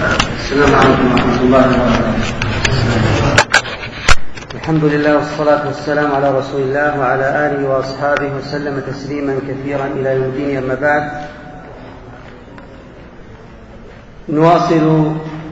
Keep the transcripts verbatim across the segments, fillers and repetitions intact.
السلام عليكم ورحمة الله وبركاته. الحمد لله والصلاة والسلام على رسول الله وعلى آله وأصحابه وسلم تسليما كثيرا إلى يوم الدين. أما بعد، نواصل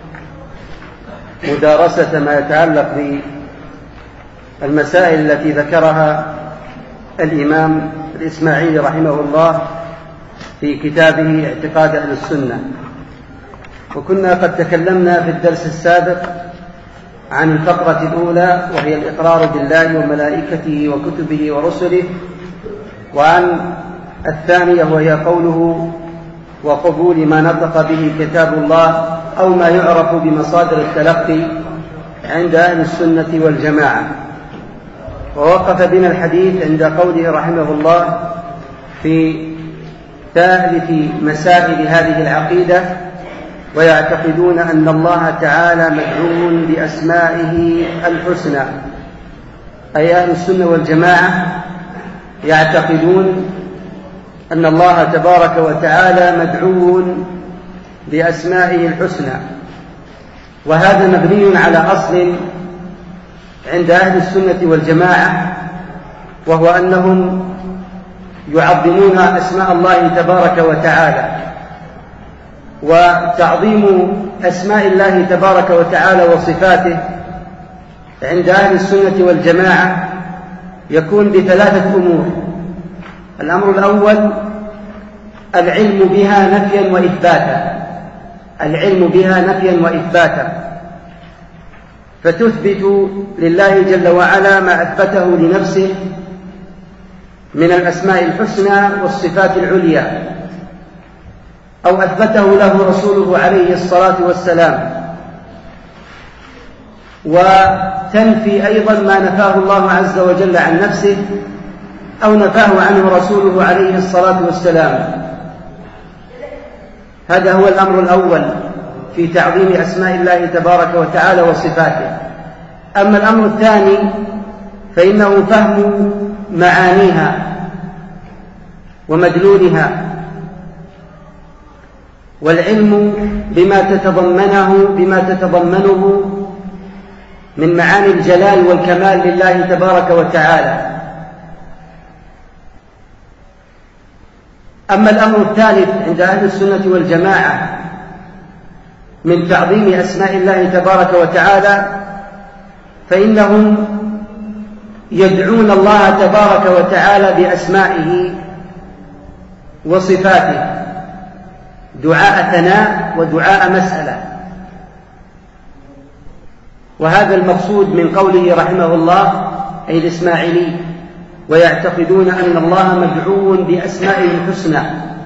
مدارسة ما يتعلق بالمسائل التي ذكرها الإمام الإسماعيلي رحمه الله في كتابه اعتقاد أهل السنة. وكنا قد تكلمنا في الدرس السابق عن الفقرة الأولى، وهي الإقرار بالله وملائكته وكتبه ورسله، وعن الثانية وهي قوله وقبول ما نطق به كتاب الله أو ما يعرف بمصادر التلقي عند أهل السنة والجماعة. ووقف بنا الحديث عند قوله رحمه الله في ثالث مسائل هذه العقيدة: ويعتقدون أن الله تعالى مدعو بأسمائه الحسنى. أي أهل السنة والجماعة يعتقدون أن الله تبارك وتعالى مدعو بأسمائه الحسنى، وهذا مبني على أصل عند أهل السنة والجماعة، وهو أنهم يعظمون أسماء الله تبارك وتعالى. وتعظيم أسماء الله تبارك وتعالى وصفاته عند أهل السنة والجماعة يكون بثلاثة أمور. الأمر الأول العلم بها نفيا وإثباتا، العلم بها نفيا وإثباتا، فتثبت لله جل وعلا ما أثبته لنفسه من الأسماء الحسنى والصفات العليا، أو أثبته له رسوله عليه الصلاة والسلام، وتنفي أيضا ما نفاه الله عز وجل عن نفسه أو نفاه عنه رسوله عليه الصلاة والسلام. هذا هو الأمر الأول في تعظيم أسماء الله تبارك وتعالى وصفاته. أما الأمر الثاني فإنه فهم معانيها ومدلولها، والعلم بما تتضمنه بما تتضمنه من معاني الجلال والكمال لله تبارك وتعالى. أما الأمر الثالث عند أهل السنة والجماعة من تعظيم أسماء الله تبارك وتعالى فإنهم يدعون الله تبارك وتعالى بأسمائه وصفاته دعاء ثناء ودعاء مسألة. وهذا المقصود من قوله رحمه الله أي الإسماعيلي: ويعتقدون أن الله مدعو بأسمائه الحسنى.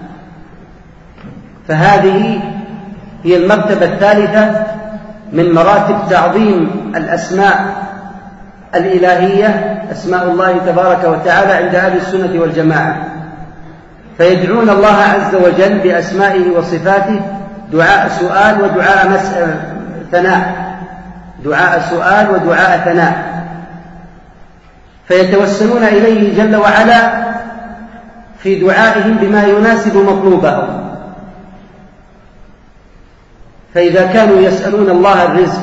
فهذه هي المرتبة الثالثة من مراتب تعظيم الأسماء الإلهية، أسماء الله تبارك وتعالى عند أهل السنة والجماعة. فيدعون الله عز وجل بأسمائه وصفاته دعاء سؤال ودعاء مسألة ثناء، دعاء سؤال ودعاء ثناء، فيتوسلون إليه جل وعلا في دعائهم بما يناسب مطلوبهم. فإذا كانوا يسألون الله الرزق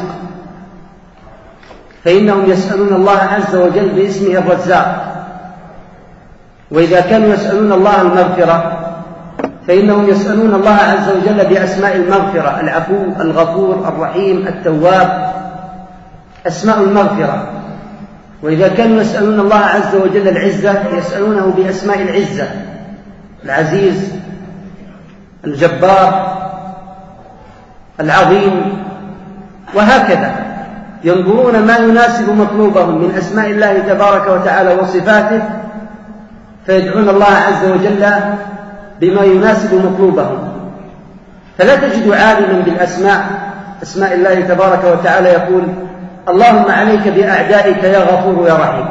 فإنهم يسألون الله عز وجل باسمه الرزاق، وإذا كانوا يسألون الله المغفرة فإنهم يسألون الله عز وجل بأسماء المغفرة: العفو، الغفور، الرحيم، التواب، أسماء المغفرة. وإذا كانوا يسألون الله عز وجل العزة يسألونه بأسماء العزة: العزيز، الجبار، العظيم، وهكذا. ينظرون ما يناسب مطلوبهم من أسماء الله تبارك وتعالى وصفاته، فيدعون الله عز وجل بما يناسب مطلوبهم. فلا تجد عالما بالأسماء أسماء الله تبارك وتعالى يقول: اللهم عليك بأعدائك يا غفور يا رحيم.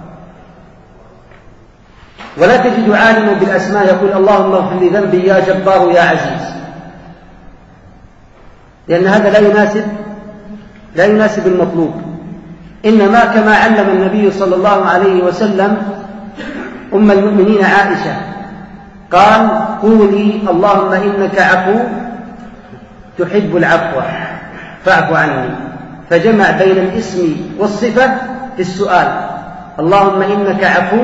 ولا تجد عالما بالأسماء يقول: اللهم اغفر لي ذنبي يا جبار يا عزيز، لأن هذا لا يناسب لا يناسب المطلوب. إنما كما علم النبي صلى الله عليه وسلم أم المؤمنين عائشة قال: قولي اللهم إنك عفو تحب العفو. فاعف عني، فجمع بين الاسم والصفة في السؤال: اللهم إنك عفو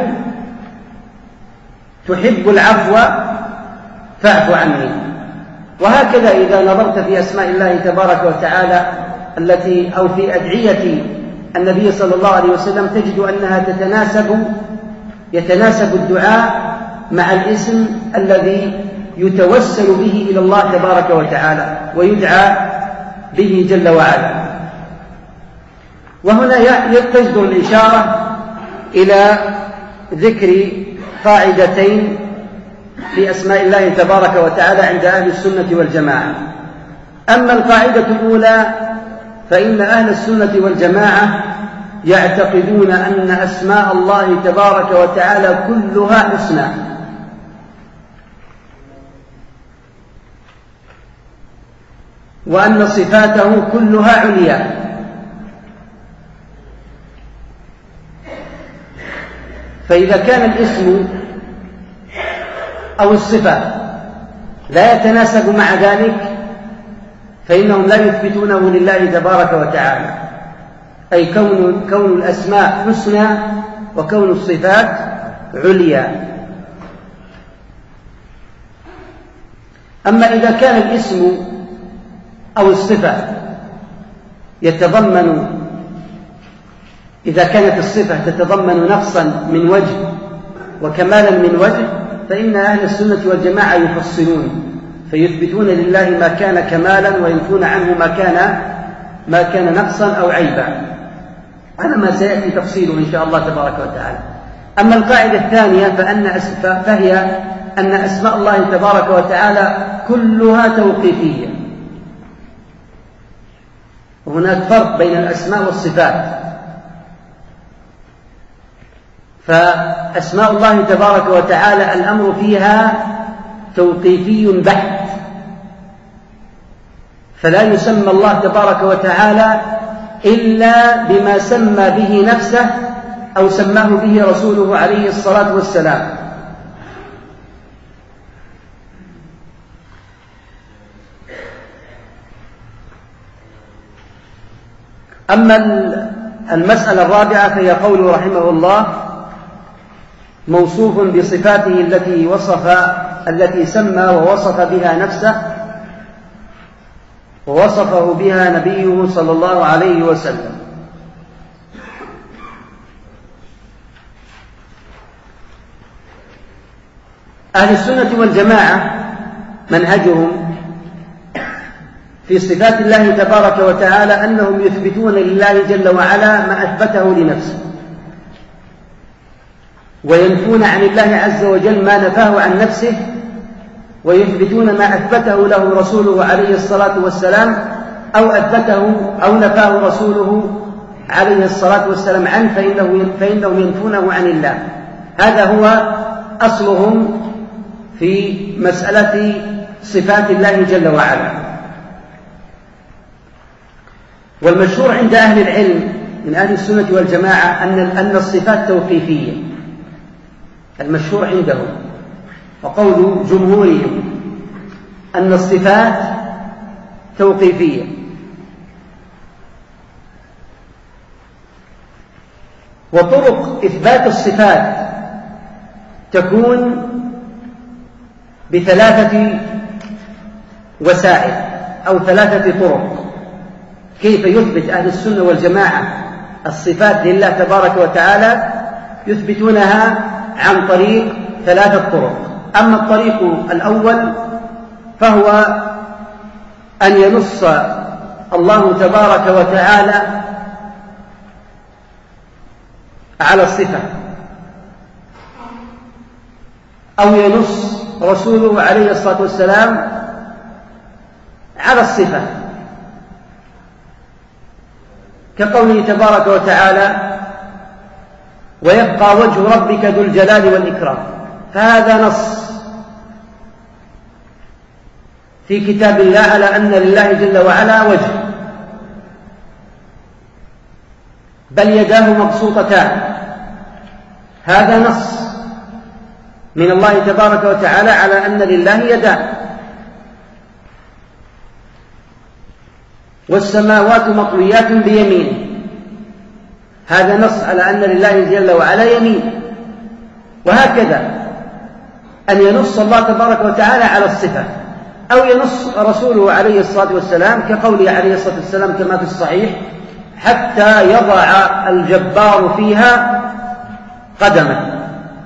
تحب العفو فاعف عني. وهكذا إذا نظرت في أسماء الله تبارك وتعالى التي أو في أدعية النبي صلى الله عليه وسلم تجد أنها تتناسب يتناسب الدعاء مع الاسم الذي يتوسل به إلى الله تبارك وتعالى ويدعى به جل وعلا. وهنا تجدر الإشارة إلى ذكر قاعدتين في أسماء الله تبارك وتعالى عند أهل السنة والجماعة. أما القاعدة الأولى فإن أهل السنة والجماعة يعتقدون أن أسماء الله تبارك وتعالى كلها حسنى، وأن صفاته كلها عليا، فإذا كان الاسم أو الصفة لا يتناسب مع ذلك فإنهم لا يثبتونه لله تبارك وتعالى، أي كون, كون الأسماء حسنى وكون الصفات عليا. أما إذا كان الاسم أو الصفة يتضمن إذا كانت الصفة تتضمن نقصا من وجه وكمالا من وجه فإن أهل السنة والجماعة يفصلون فيثبتون لله ما كان كمالا وينفون عنه ما كان ما كان نقصا أو عيبا، على ما سيأتي تفصيله إن شاء الله تبارك وتعالى. أما القاعدة الثانية فأن فهي أن أسماء الله تبارك وتعالى كلها توقيفية. وهناك فرق بين الأسماء والصفات، فأسماء الله تبارك وتعالى الأمر فيها توقيفي بحت، فلا يسمى الله تبارك وتعالى إلا بما سمى به نفسه أو سماه به رسوله عليه الصلاة والسلام. أما المسألة الرابعة فهي قوله رحمه الله: موصوف بصفاته التي وصف التي سمى ووصف بها نفسه ووصفه بها نبيه صلى الله عليه وسلم. أهل السنة والجماعة منهجهم في صفات الله تبارك وتعالى أنهم يثبتون لله جل وعلا ما أثبته لنفسه، وينفون عن الله عز وجل ما نفاه عن نفسه، ويثبتون ما أثبته له رسوله عليه الصلاة والسلام أو أثبته أو نفاه رسوله عليه الصلاة والسلام عنه فإنه فإنهم ينفونه عن الله. هذا هو أصلهم في مسألة صفات الله جل وعلا. والمشهور عند أهل العلم من أهل السنة والجماعة أن أن الصفات توقيفية، المشهور عندهم وقول جمهورهم أن الصفات توقيفية. وطرق إثبات الصفات تكون بثلاثة وسائل أو ثلاثة طرق. كيف يثبت أهل السنة والجماعة الصفات لله تبارك وتعالى؟ يثبتونها عن طريق ثلاثة طرق. أما الطريق الأول فهو أن ينص الله تبارك وتعالى على الصفة، أو ينص رسوله عليه الصلاة والسلام على الصفة، كقوله تبارك وتعالى: ويبقى وجه ربك ذو الجلال والإكرام. فهذا نص في كتاب الله على أن لله جل وعلا وجه، بل يداه مبسوطتان. هذا نص من الله تبارك وتعالى على أن لله يدان. والسماوات مطويات بيمينه، هذا نص على أن لله جل وعلا يمين. وهكذا أن ينص الله تبارك وتعالى على الصفة، أو ينص رسوله عليه الصلاة والسلام كقوله عليه الصلاة والسلام كما في الصحيح: حتى يضع الجبار فيها قدمه.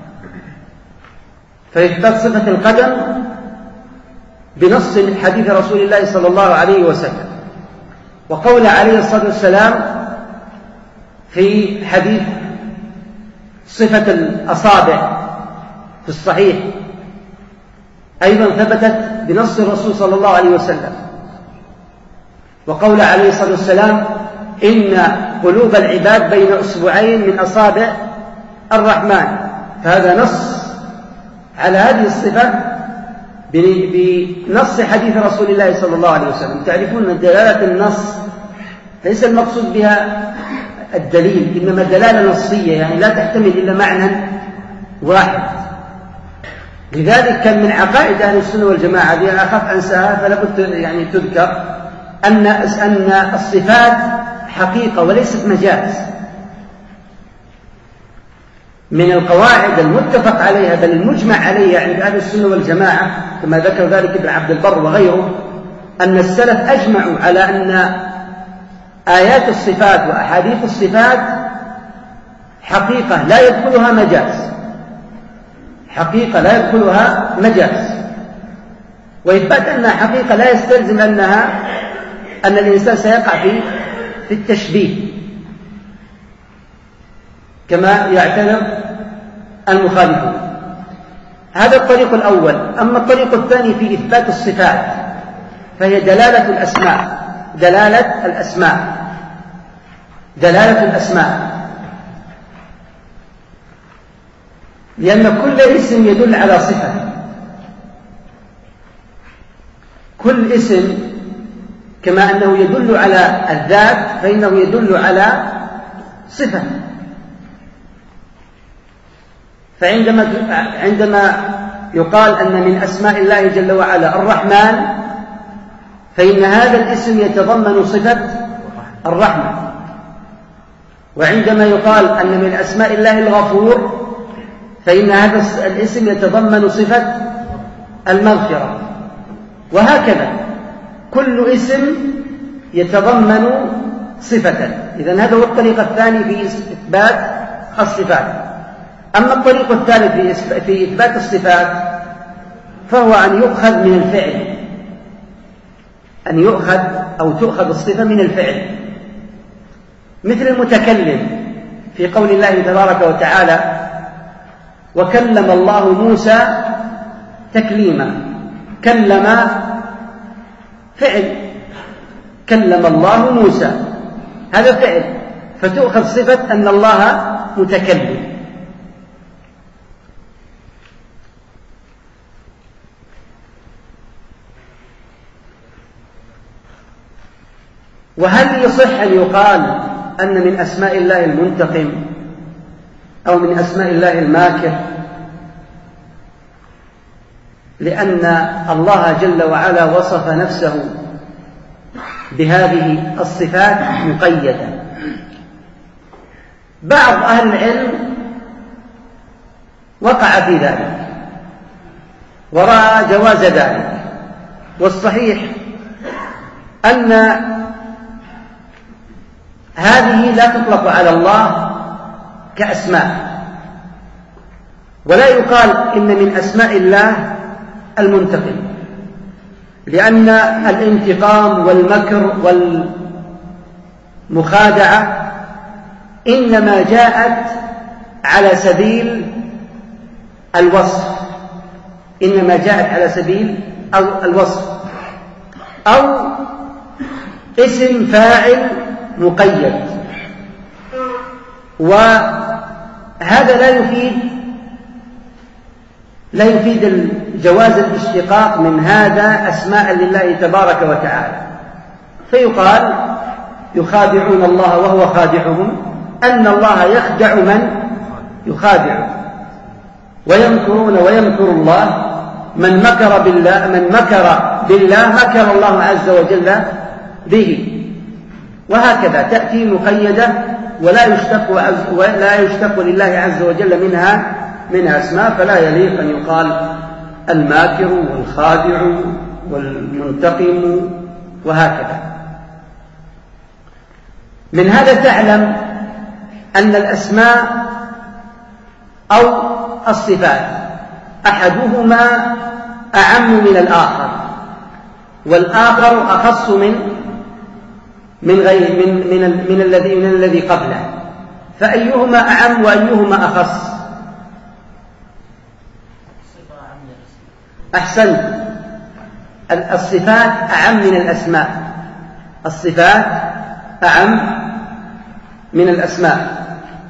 فإثبات صفة القدم بنص حديث رسول الله صلى الله عليه وسلم، وقول عليه الصلاة والسلام في حديث صفة الأصابع في الصحيح أيضا ثبتت بنص الرسول صلى الله عليه وسلم، وقول عليه الصلاة والسلام: إن قلوب العباد بين أصبعين من أصابع الرحمن. فهذا نص على هذه الصفة بنص حديث رسول الله صلى الله عليه وسلم. تعرفون أن دلالة النص ليس المقصود بها الدليل، إنما دلالة نصية، يعني لا تحتمل إلا معنى واحد. لذلك كان من عقائد أهل السنة والجماعة، دي أنا أخاف أنساها فلا بد يعني تذكر، أن أن الصفات حقيقة وليست مجاز. من القواعد المتفق عليها بل المجمع عليها عند أهل السنة والجماعة كما ذكر ذلك ابن عبد البر وغيره، أن السلف أجمعوا على أن آيات الصفات وأحاديث الصفات حقيقة لا يدخلها مجاز، حقيقة لا يدخلها مجاز. وإثبات أنها حقيقة لا يستلزم أنها أن الإنسان سيقع في في التشبيه كما يعتبر المخالفون. هذا الطريق الأول. أما الطريق الثاني في إثبات الصفات فهي دلالة الأسماء، دلالة الأسماء دلالة الأسماء لأن كل اسم يدل على صفة، كل اسم كما أنه يدل على الذات فإنه يدل على صفة. فعندما عندما يقال أن من أسماء الله جل وعلا الرحمن، فإن هذا الاسم يتضمن صفة الرحمة. وعندما يقال أن من أسماء الله الغفور، فإن هذا الاسم يتضمن صفة المغفرة. وهكذا كل اسم يتضمن صفة. إذن هذا هو الطريق الثاني في إثبات الصفات. أما الطريق الثالث في إثبات الصفات فهو أن يؤخذ من الفعل، أن يؤخذ أو تؤخذ الصفة من الفعل، مثل المتكلم في قول الله تبارك وتعالى: وكلم الله موسى تكليما. كلم فعل، كلم الله موسى، هذا فعل، فتؤخذ صفة أن الله متكلم. وهل يصح أن يقال أن من أسماء الله المنتقم أو من أسماء الله الماكر؟ لأن الله جل وعلا وصف نفسه بهذه الصفات مقيدة. بعض أهل العلم وقع في ذلك ورأى جواز ذلك، والصحيح أن هذه لا تطلق على الله كأسماء، ولا يقال إن من أسماء الله المنتقم، لأن الانتقام والمكر والمخادعة إنما جاءت على سبيل الوصف، إنما جاءت على سبيل الوصف أو اسم فاعل مقيد، وهذا لا يفيد لا يفيد جواز الاشتقاق من هذا أسماء لله تبارك وتعالى. فيقال يخادعون الله وهو خادعهم، أن الله يخدع من يخادع، ويمكرون ويمكر الله، من مكر بالله من مكر بالله مكر الله عز وجل به. وهكذا تأتي مقيدة ولا يشتق, ولا يشتق لله عز وجل منها منها اسماء، فلا يليق أن يقال الماكر والخادع والمنتقم وهكذا. من هذا تعلم أن الأسماء أو الصفات أحدهما أعم من الآخر، والآخر أخص من من غير من من, من الذي من الذي قبله، فأيهما أعم وأيهما أخص؟ أحسنت، الصفات أعم من الأسماء، الصفات أعم من الأسماء.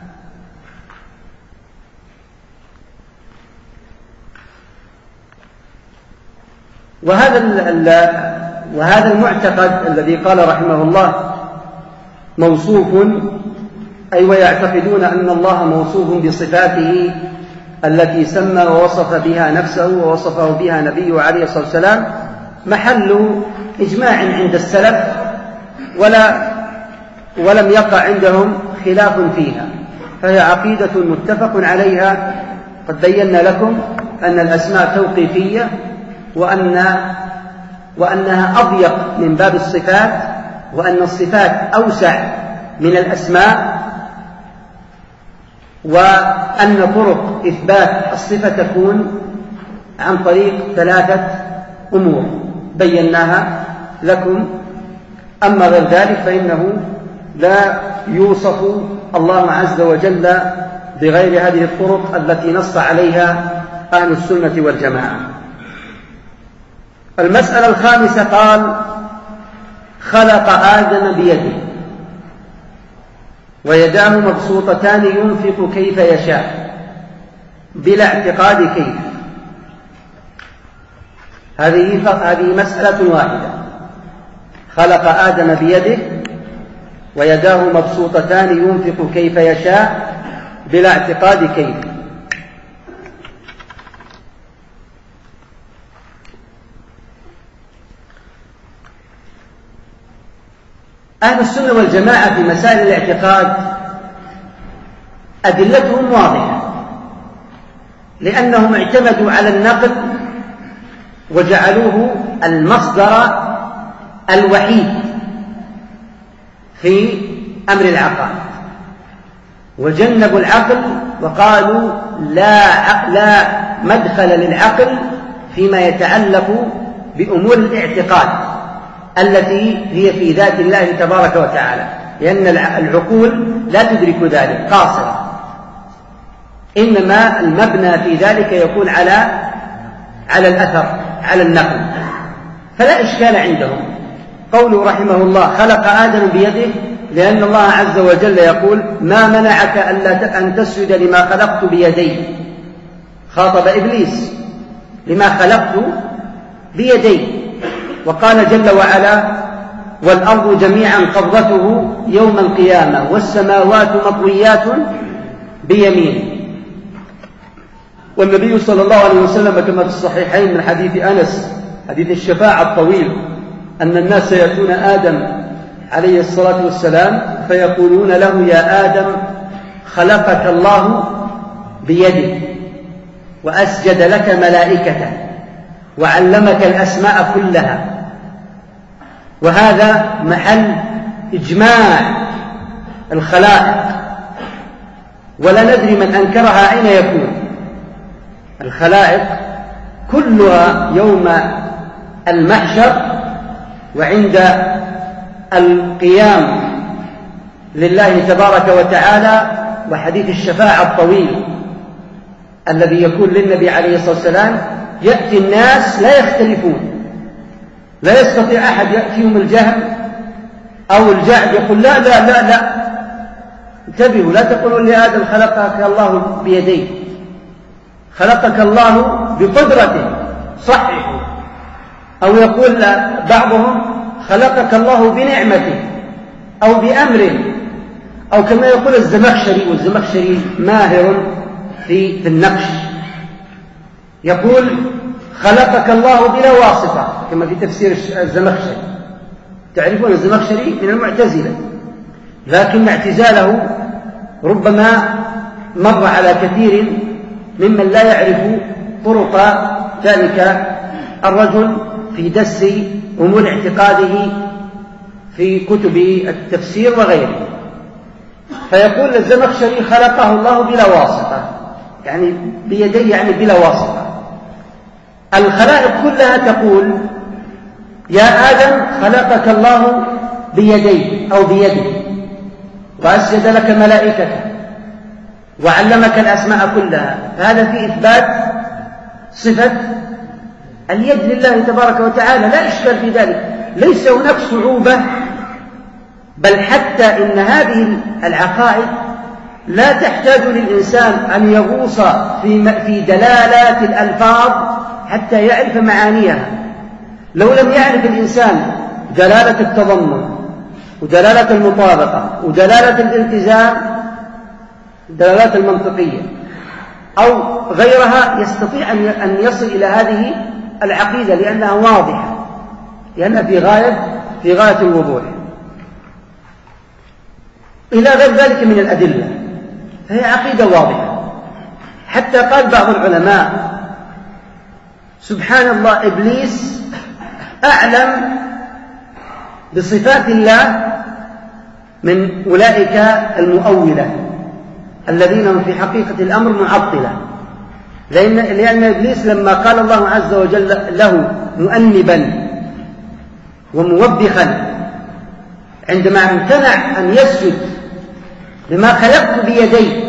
وهذا وهذا المعتقد الذي قال رحمه الله موصوف، أي ويعتقدون أن الله موصوف بصفاته التي سمى ووصف بها نفسه ووصفه بها نبيه عليه الصلاة والسلام، محل إجماع عند السلف، ولا ولم يقع عندهم خلاف فيها، فهي عقيدة متفق عليها. قد بينا لكم أن الأسماء توقيفية، وأن وأنها أضيق من باب الصفات، وأن الصفات أوسع من الأسماء، وأن طرق إثبات الصفة تكون عن طريق ثلاثة أمور بيناها لكم. أما غير ذلك فإنه لا يوصف الله عز وجل بغير هذه الطرق التي نص عليها أهل السنة والجماعة. المسألة الخامسة قال: خلق آدم بيده ويداه مبسوطتان ينفق كيف يشاء بلا اعتقاد كيف. هذه هذه مسألة واحدة، خلق آدم بيده ويداه مبسوطتان ينفق كيف يشاء بلا اعتقاد كيف. أهل السنة والجماعة في مسائل الاعتقاد أدلتهم واضحة، لأنهم اعتمدوا على النقل وجعلوه المصدر الوحيد في أمر العقائد، وجنبوا العقل وقالوا لا لا مدخل للعقل فيما يتعلق بأمور الاعتقاد التي هي في ذات الله تبارك وتعالى، لأن العقول لا تدرك ذلك، قاصرة، إنما المبنى في ذلك يكون على على الأثر، على النقل، فلا إشكال عندهم. قوله رحمه الله: خلق آدم بيده، لأن الله عز وجل يقول: ما منعك أن تسجد لما خلقت بيدي. خاطب إبليس: لما خلقت بيدي. وقال جل وعلا: والأرض جميعا قبضته يوم القيامة والسماوات مطويات بيمينه. والنبي صلى الله عليه وسلم كما في الصحيحين من حديث أنس، حديث الشفاعة الطويل، أن الناس يأتون آدم عليه الصلاة والسلام فيقولون له: يا آدم خلقك الله بيده وأسجد لك ملائكته وعلمك الأسماء كلها. وهذا محل إجماع الخلائق، ولا ندري من أنكرها أين يكون. الخلائق كلها يوم المحشر وعند القيام لله تبارك وتعالى، وحديث الشفاعة الطويل الذي يكون للنبي عليه الصلاة والسلام، يأتي الناس لا يختلفون، لا يستطيع أحد يأتيهم الجهل أو الجعد يقول لا لا لا لا انتبهوا، لا تقولوا لآدم خلقك الله بيديه، خلقك الله بقدرته، صححوا. أو يقول بعضهم خلقك الله بنعمته أو بأمر، أو كما يقول الزمخشري، والزمخشري ماهر في في النقش، يقول خلقك الله بلا واسطة كما في تفسير الزمخشري. تعرفون الزمخشري من المعتزلة، لكن اعتزاله ربما مر على كثير ممن لا يعرف طرق ذلك الرجل في دس أمور اعتقاده في كتب التفسير وغيره. فيقول الزمخشري خلقه الله بلا واسطة، يعني بيديه، يعني بلا واسطة. الخلائق كلها تقول يا آدم خلقك الله بيديه أو بيده، وأسجد لك ملائكته، وعلمك الأسماء كلها. فهذا في إثبات صفة اليد لله تبارك وتعالى، لا إشكال في ذلك، ليس هناك صعوبة. بل حتى إن هذه العقائد لا تحتاج للإنسان أن يغوص في دلالات الألفاظ حتى يعرف معانيها. لو لم يعرف الإنسان دلالة التضمن ودلالة المطابقة ودلالة الالتزام، الدلالات المنطقية أو غيرها، يستطيع أن يصل إلى هذه العقيدة لأنها واضحة، لأنها في غاية في غاية الوضوح، إلى غير ذلك من الأدلة. فهي عقيدة واضحة. حتى قال بعض العلماء سبحان الله، إبليس أعلم بصفات الله من أولئك المؤولة الذين هم في حقيقة الأمر معطلة، لأن, لأن إبليس لما قال الله عز وجل له مؤنبا وموبخا عندما امتنع أن يسجد لما خلقت بيدي،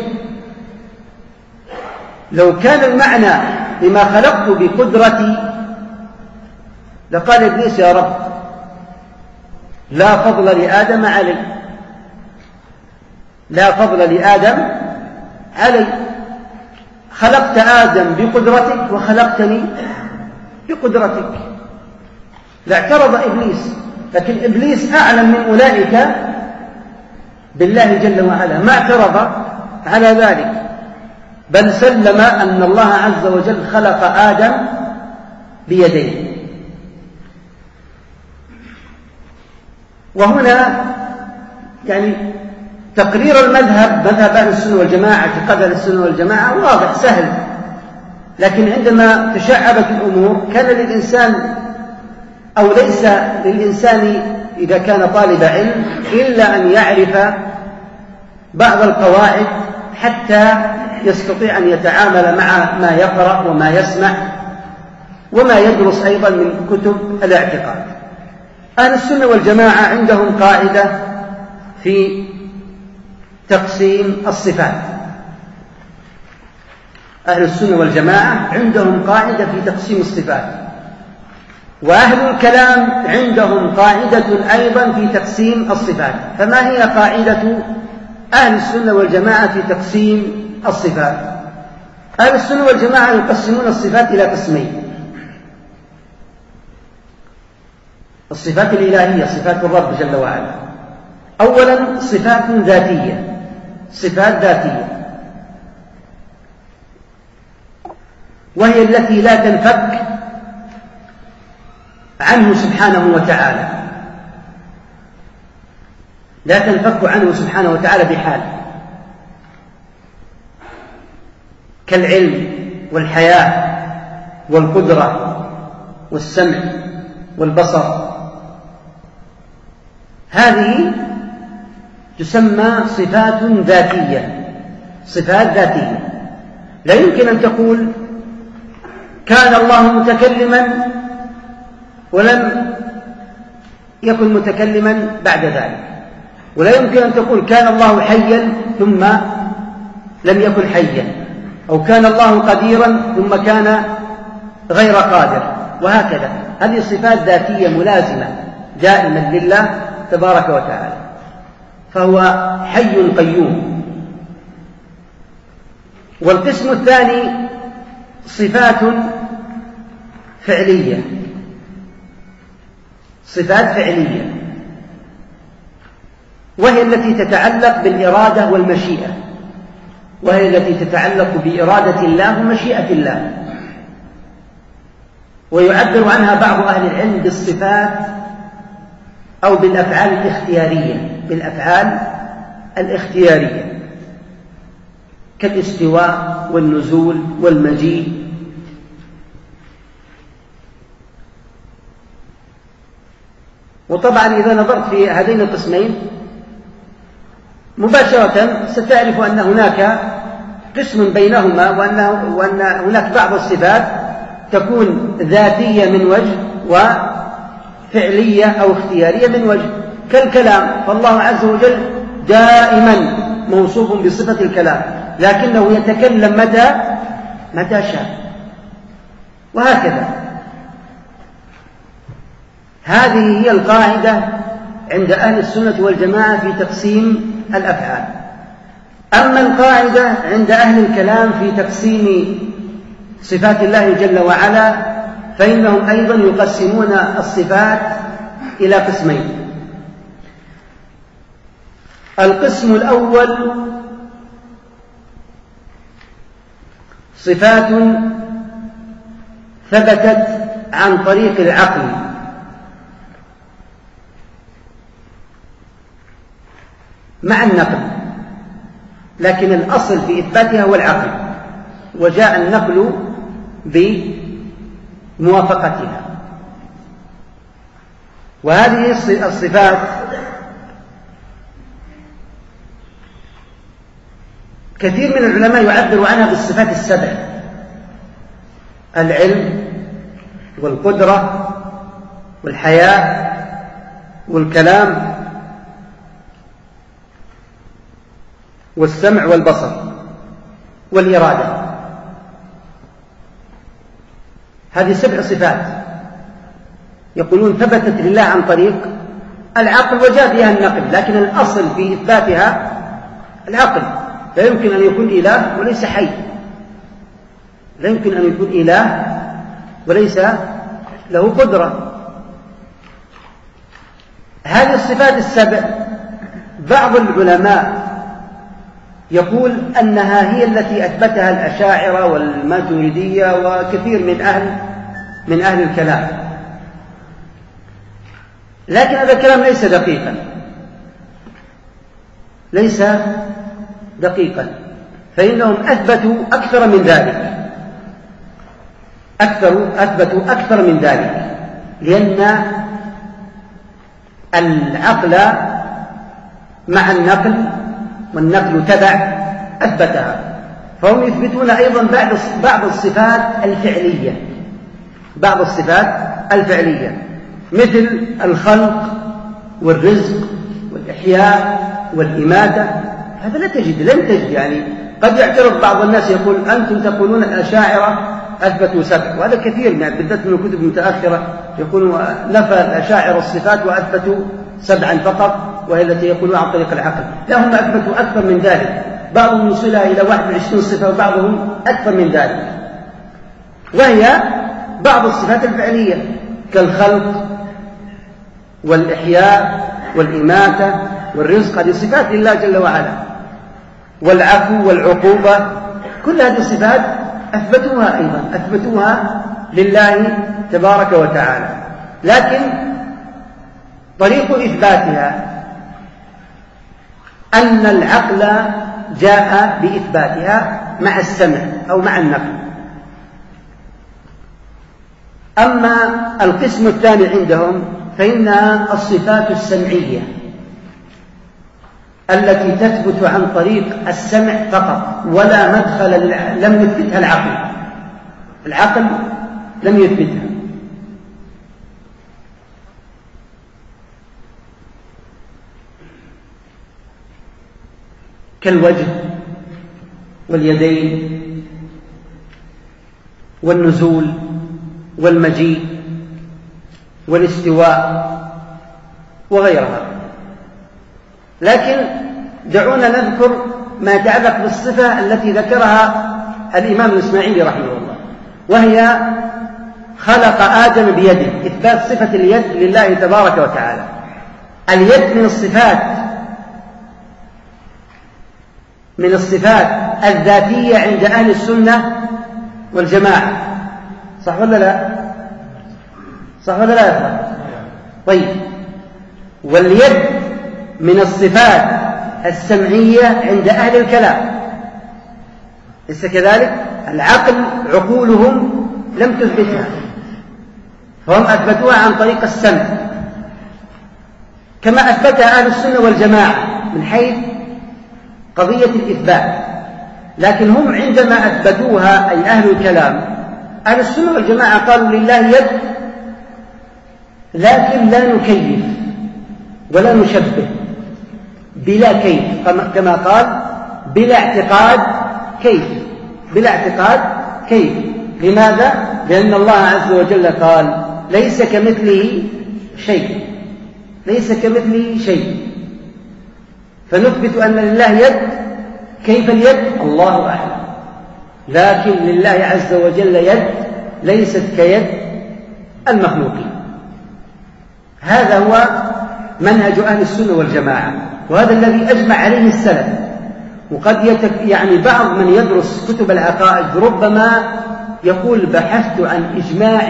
لو كان المعنى لما خلقت بقدرتي لقال إبليس يا رب لا فضل لآدم علي، لا فضل لآدم علي، خلقت آدم بقدرتك وخلقتني بقدرتك. لاعترض إبليس، لكن إبليس أعلم من أولئك بالله جل وعلا، ما اعترض على ذلك، بل سلم أن الله عز وجل خلق آدم بيديه. وهنا يعني تقرير المذهب، مذهب أهل السنة والجماعة، اعتقاد أهل السنة والجماعة واضح سهل، لكن عندما تشعبت الأمور كان للإنسان أو ليس للإنسان إذا كان طالب علم إلا أن يعرف بعض القواعد حتى يستطيع أن يتعامل مع ما يقرأ وما يسمع وما يدرس أيضا من كتب الاعتقاد. أهل السنة والجماعة عندهم قاعدة في تقسيم الصفات. أهل السنة والجماعة عندهم قاعدة في تقسيم الصفات، وأهل الكلام عندهم قاعدة أيضا في تقسيم الصفات. فما هي قاعدة أهل السنة والجماعة في تقسيم الصفات؟ أهل السنة والجماعة يقسمون الصفات إلى قسمين: الصفات الإلهية، صفات الرب جل وعلا. أولا صفات ذاتية، صفات ذاتية، وهي التي لا تنفك عنه سبحانه وتعالى، لا تنفك عنه سبحانه وتعالى بحال، كالعلم والحياة والقدرة والسمع والبصر. هذه تسمى صفات ذاتية، صفات ذاتية. لا يمكن أن تقول كان الله متكلما ولم يكن متكلما بعد ذلك، ولا يمكن أن تقول كان الله حيا ثم لم يكن حيا، أو كان الله قديرا ثم كان غير قادر، وهكذا. هذه صفات ذاتية ملازمة دائما لله تبارك وتعالى، فهو حي قيوم. والقسم الثاني صفات فعلية، صفات فعلية، وهي التي تتعلق بالإرادة والمشيئة، وهي التي تتعلق بإرادة الله ومشيئة الله. ويعبر عنها بعض أهل العلم بالصفات أو بالأفعال الاختيارية، بالأفعال الاختيارية كالاستواء والنزول والمجيء. وطبعا إذا نظرت في هذين القسمين مباشرة ستعرف أن هناك قسم بينهما، وأن, وأن هناك بعض الصفات تكون ذاتية من وجه وفعلية أو اختيارية من وجه، كالكلام، فالله عز وجل دائما موصوف بصفة الكلام، لكنه يتكلم متى متى شاء، وهكذا. هذه هي القاعدة عند أهل السنة والجماعة في تقسيم الأفعال. أما القاعدة عند أهل الكلام في تقسيم صفات الله جل وعلا فإنهم أيضا يقسمون الصفات إلى قسمين. القسم الأول صفات ثبتت عن طريق العقل، مع النقل، لكن الأصل في إثباتها هو العقل، وجاء النقل بموافقتها. وهذه الصفات كثير من العلماء يعبر عنها بالصفات السبع: العلم والقدرة والحياة والكلام والسمع والبصر والإرادة. هذه سبع صفات يقولون ثبتت لله عن طريق العقل وجاء بها النقل، لكن الأصل في إثباتها العقل. لا يمكن أن يكون إله وليس حي، لا يمكن أن يكون إله وليس له قدرة. هذه الصفات السبع بعض العلماء يقول أنها هي التي أثبتها الأشاعرة والماتريدية وكثير من أهل من أهل الكلام، لكن هذا الكلام ليس دقيقا، ليس دقيقا، فإنهم أثبتوا أكثر من ذلك، أكثر أثبتوا أكثر من ذلك، لأن العقل مع النقل، والنقل تبع، أثبتها. فهم يثبتون أيضا بعض بعض الصفات الفعلية، بعض الصفات الفعلية مثل الخلق والرزق والإحياء والإماتة. هذا لا تجد لن تجد يعني قد يعترض بعض الناس يقول أنتم تقولون الأشاعرة أثبتوا سبع، وهذا كثير يعني بالذات من الكتب المتأخرة يقولون نفى الأشاعرة الصفات وأثبتوا سبعا فقط، وهي التي يقولون عن طريق العقل. لا، هم أثبتوا أكثر من ذلك، بعضهم يوصلها إلى واحد وعشرين صفة وبعضهم أكثر من ذلك، وهي بعض الصفات الفعلية كالخلق والإحياء والإماتة والرزق، هذه صفات لله جل وعلا، والعفو والعقوبة، كل هذه الصفات أثبتوها أيضا أثبتوها لله تبارك وتعالى، لكن طريق إثباتها أن العقل جاء بإثباتها مع السمع أو مع النقل. أما القسم الثاني عندهم فإنها الصفات السمعية التي تثبت عن طريق السمع فقط، ولا مدخل لم يثبتها العقل، العقل لم يثبتها. كالوجه واليدين والنزول والمجيء والاستواء وغيرها. لكن دعونا نذكر ما يتعلق بالصفة التي ذكرها الإمام الإسماعيلي رحمه الله، وهي خلق آدم بيده، إثبات صفة اليد لله تبارك وتعالى. اليد من الصفات من الصفات الذاتية عند أهل السنة والجماعة، صح ولا لا؟ صح ولا لا يا أخوان؟ طيب، واليد من الصفات السمعية عند أهل الكلام، ليس كذلك؟ العقل عقولهم لم تثبتها، فهم أثبتوها عن طريق السمع، كما أثبتها أهل السنة والجماعة من حيث قضية الإثبات. لكن هم عندما أثبتوها أي أهل الكلام، أهل السنة والجماعة قالوا لله يد، لكن لا نكيف ولا نشبه، بلا كيف، كما قال بلا اعتقاد كيف، بلا اعتقاد كيف. لماذا؟ لأن الله عز وجل قال ليس كمثله شيء، ليس كمثله شيء، فنثبت أن لله يد. كيف اليد؟ الله أعلم، لكن لله عز وجل يد ليست كيد المخلوقين. هذا هو منهج أهل السنة والجماعة، وهذا الذي أجمع عليه السلف. وقد يتك يعني بعض من يدرس كتب العقائد ربما يقول بحثت عن إجماع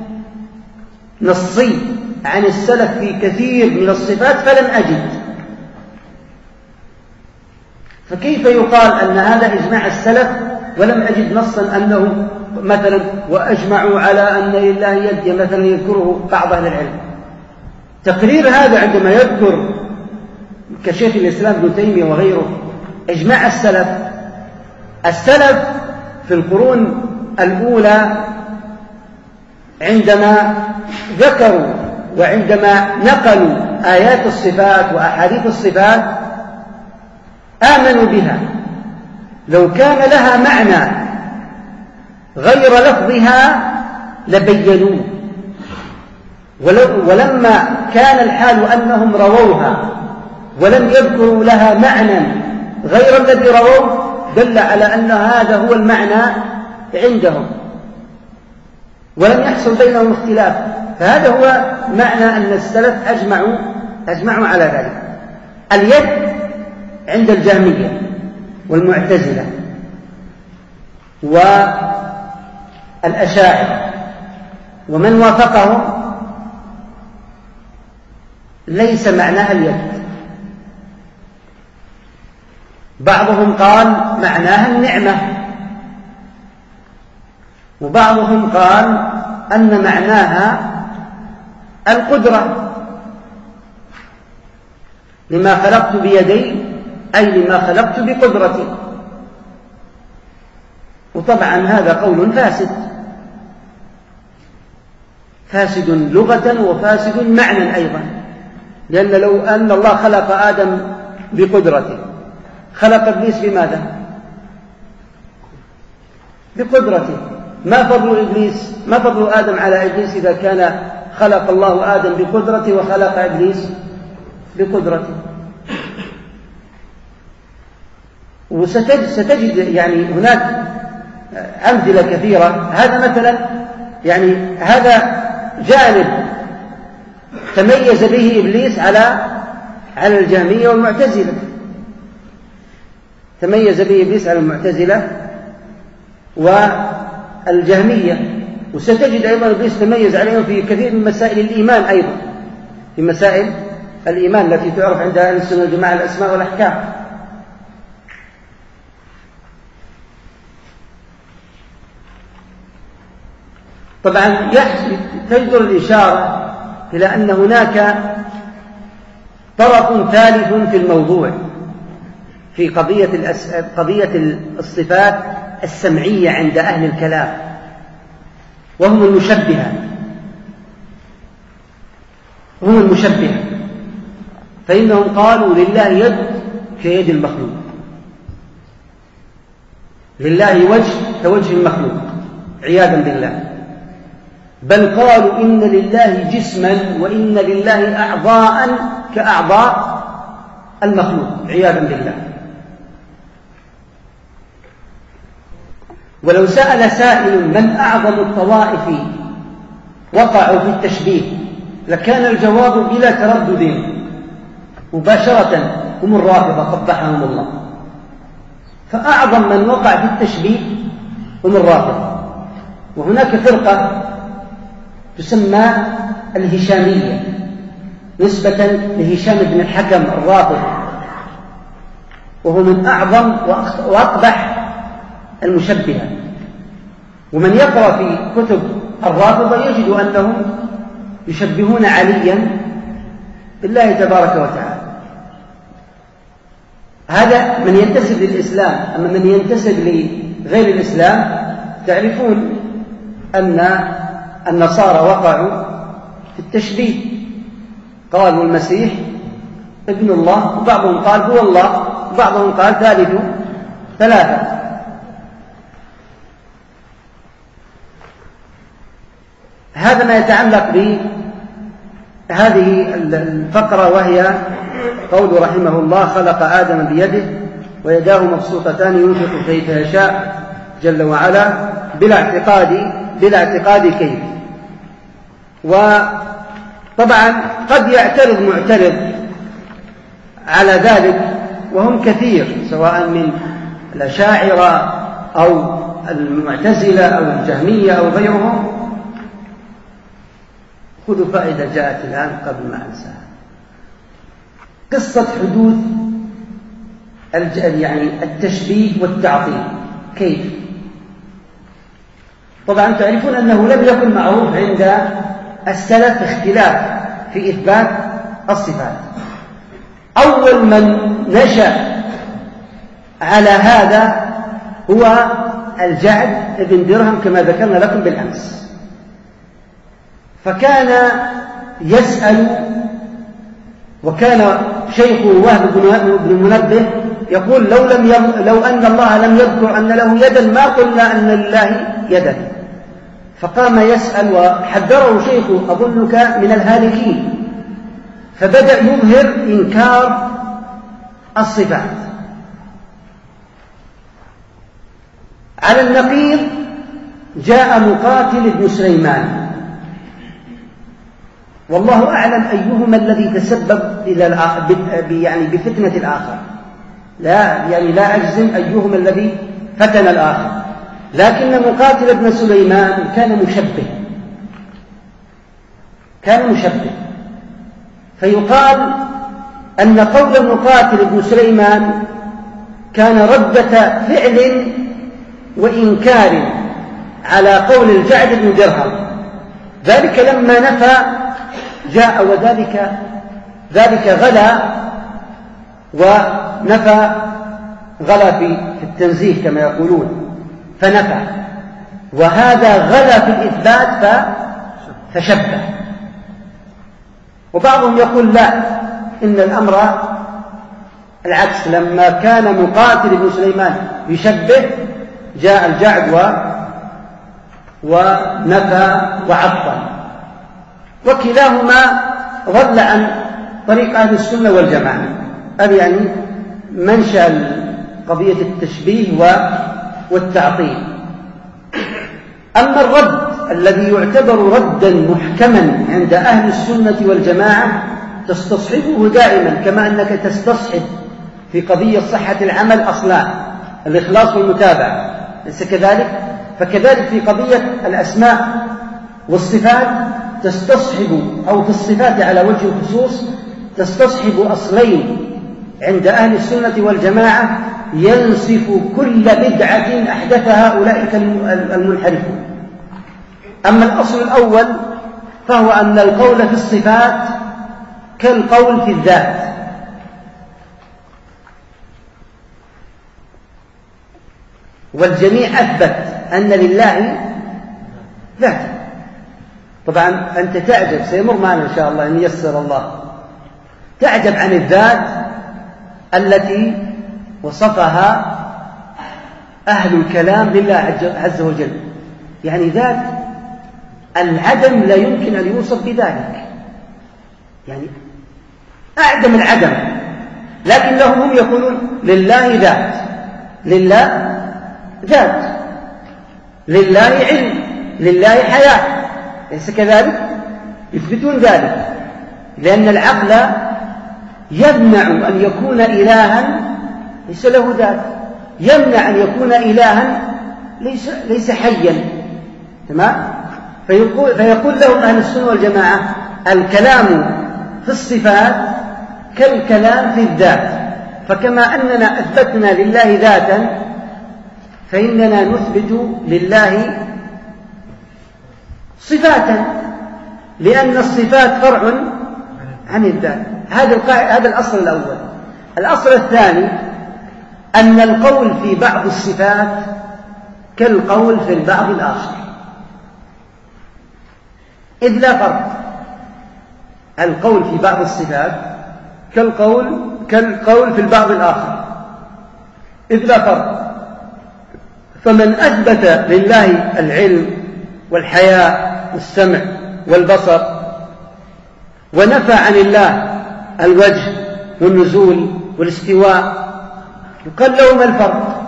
نصي عن السلف في كثير من الصفات فلم أجد. فكيف يقال أن هذا إجماع السلف ولم أجد نصا أنه مثلا وأجمعوا على أن لله يد مثلا يذكره بعض أهل العلم؟ تقرير هذا عندما يذكر كشيخ الإسلام ابن تيمية وغيره إجماع السلف، السلف في القرون الأولى عندما ذكروا وعندما نقلوا آيات الصفات وأحاديث الصفات آمنوا بها، لو كان لها معنى غير لفظها لبينوه، ولما كان الحال أنهم رووها ولم يذكروا لها معنى غير الذي رووه دل على أن هذا هو المعنى عندهم ولم يحصل بينهم اختلاف. فهذا هو معنى أن السلف أجمعوا, أجمعوا على ذلك. اليد عند الجهمية والمعتزلة والأشاعرة ومن وافقهم ليس معناها اليد. بعضهم قال معناها النعمة، وبعضهم قال أن معناها القدرة، لما خلقت بيدي أي لما خلقت بقدرتي. وطبعا هذا قول فاسد، فاسد لغة وفاسد معنى أيضا، لأن لو أن الله خلق آدم بقدرته خلق إبليس بماذا؟ بقدرته. ما فضل إبليس ما فضل آدم على إبليس إذا كان خلق الله آدم بقدرته وخلق إبليس بقدرته؟ وستجد ستجد يعني هناك أمثلة كثيرة. هذا مثلا يعني هذا جانب تميز به إبليس على على الجهمية والمعتزلة، تميز به إبليس على المعتزلة والجهمية. وستجد أيضا إبليس تميز عليهم في كثير من مسائل الإيمان، أيضا في مسائل الإيمان التي تعرف عند أهل السنة والجماعة الأسماء والأحكام. طبعا تجدر الإشارة إلى أن هناك طرف ثالث في الموضوع في قضية, الأس... قضية الصفات السمعية عند أهل الكلام، وهم المشبهة. هم المشبهة فإنهم قالوا لله يد كيد المخلوق، لله وجه كوجه المخلوق عياذا بالله، بل قالوا إن لله جسما وإن لله أعضاء كأعضاء المخلوق عياذا بالله. ولو سأل سائل من أعظم الطوائف وقعوا في التشبيه لكان الجواب بلا تردد مباشرة هم الرافضة قبحهم الله. فأعظم من وقع في التشبيه هم الرافضة. وهناك فرقة تسمى الهشامية نسبة لهشام بن الحكم الرافض، وهو من أعظم وأقبح المشبهة. ومن يقرأ في كتب الرافضة يجد أنهم يشبهون عليا بالله تبارك وتعالى. هذا من ينتسب للإسلام. أما من ينتسب لغير الإسلام تعرفون أن النصارى وقعوا في التشبيه، قالوا المسيح ابن الله، وبعضهم قال هو الله، وبعضهم قال ثالث ثلاثة. هذا ما يتعلق بهذه الفقرة، وهي قول رحمه الله: خلق آدم بيده ويداه مبسوطتان ينفق كيف يشاء جل وعلا بلا اعتقاد بلا اعتقاد كيف. وطبعا قد يعترض معترض على ذلك، وهم كثير، سواء من الأشاعرة أو المعتزلة أو الجهمية أو غيرهم. خذوا فائدة جاءت الآن قبل ما أنساها. قصة حدوث يعني التشبيه والتعطيل كيف؟ طبعا تعرفون أنه لم يكن معروف عند السلف اختلاف في إثبات الصفات. أول من نشأ على هذا هو الجعد بن درهم كما ذكرنا لكم بالأمس. فكان يسأل، وكان شيخه وهب بن منبه يقول: لو, لم يم... لو أن الله لم يذكر أن له يدا ما قلنا أن لله يدا. فقام يسأل وحذره شيخه: أظنك من الهالكين. فبدأ يظهر إنكار الصفات. على النقيض جاء مقاتل بن سليمان، والله أعلم أيهما الذي تسبب إلى يعني بفتنة الآخر، لا يعني لا أجزم أيهما الذي فتن الآخر، لكن مقاتل بن سليمان كان مشبه كان مشبه فيقال أن قول مقاتل بن سليمان كان ردة فعل وإنكار على قول الجعد بن درهم. ذلك لما نفى جاء وذلك ذلك غلا ونفى، غلا في التنزيه كما يقولون فنفى، وهذا غلا في الإثبات فشبه. وبعضهم يقول لا، إن الأمر العكس، لما كان مقاتل بن سليمان يشبه جاء الجعد و ونفى وعطل، وكلاهما ضل عن طريق أهل السنة والجماعة. هذا يعني منشأ قضية التشبيه والتعطيل. أما الرد الذي يعتبر ردا محكما عند أهل السنة والجماعة تستصحبه دائما، كما أنك تستصحب في قضية صحة العمل أصلان: الإخلاص والمتابعة، ليس كذلك؟ فكذلك في قضية الأسماء والصفات تستصحب، أو في الصفات على وجه الخصوص تستصحب أصلين عند أهل السنة والجماعة ينسف كل بدعة أحدثها أولئك المنحرفون. أما الأصل الأول فهو أن القول في الصفات كالقول في الذات، والجميع أثبت أن لله ذاتا. طبعا أنت تعجب، سيمر معنا إن شاء الله إن يسر الله، تعجب عن الذات التي وصفها أهل الكلام لله عز وجل. يعني ذات العدم لا يمكن أن يوصف بذلك، يعني أعدم العدم، لكن لهم هم يقولون لله ذات، لله ذات، لله علم، لله حياة، ليس كذلك؟ يثبتون ذلك، لأن العقل يمنع أن يكون إلها ليس له ذات، يمنع أن يكون إلها ليس, ليس حيا، تمام؟ فيقول, فيقول لهم أهل السنة والجماعة: الكلام في الصفات كالكلام في الذات، فكما أننا أثبتنا لله ذاتا فإننا نثبت لله صفاتا، لأن الصفات فرع عن الذات. هذا هذا الأصل الأول. الأصل الثاني أن القول في بعض الصفات كالقول في البعض الآخر، إذ لا فرق. القول في بعض الصفات كالقول كالقول في البعض الآخر، إذ لا فرق. فمن أثبت لله العلم والحياة والسمع والبصر ونفى عن الله الوجه والنزول والاستواء، يقال له ما الفرق؟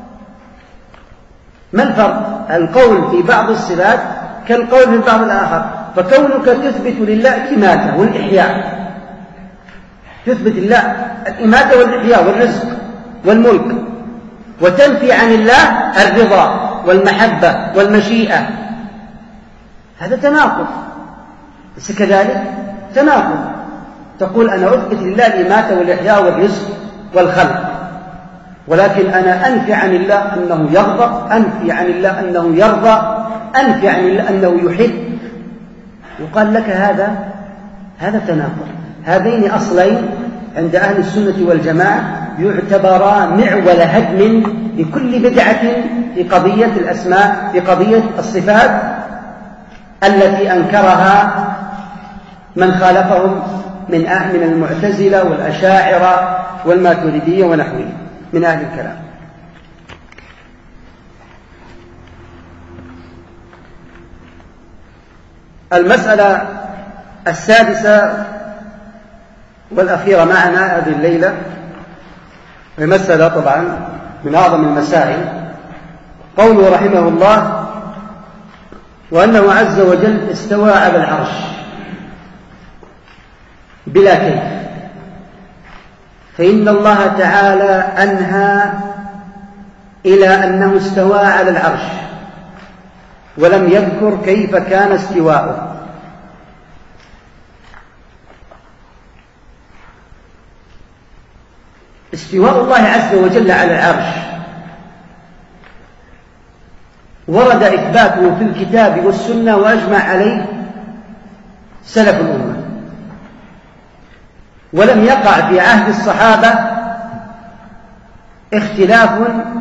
ما الفرق؟ القول في بعض الصفات كالقول في بعض الآخر. فكونك تثبت لله الإماتة والإحياء، تثبت لله الإماتة والإحياء والرزق والملك، وتنفي عن الله الرضا والمحبة والمشيئة، هذا تناقض. ليس كذلك؟ تناقض. تقول أنا أثبت لله الإماتة والإحياء والرزق والخلق، ولكن أنا أنفي عن الله أنه يغضب، أنفي عن الله أنه يرضى، أنفي عن الله أنه يحب. يقال لك هذا هذا تناقض. هذين أصلين عند أهل السنة والجماعة يعتبرا معول هدم لكل بدعة في قضية الأسماء، في قضية الصفات التي أنكرها من خالفهم من من المعتزلة والأشاعرة والماتريدية ونحوهم من أهل الكلام. المسألة السادسة والأخيرة معنا هذه الليلة، ومسألة طبعا من أعظم المسائل، قوله رحمه الله: وأنه عز وجل استوى على العرش بلا كيف. فإن الله تعالى أنهى إلى أنه استوى على العرش ولم يذكر كيف كان استواؤه. استواء الله عز وجل على العرش ورد إثباته في الكتاب والسنة وأجمع عليه سلف الأمة، ولم يقع في عهد الصحابة اختلاف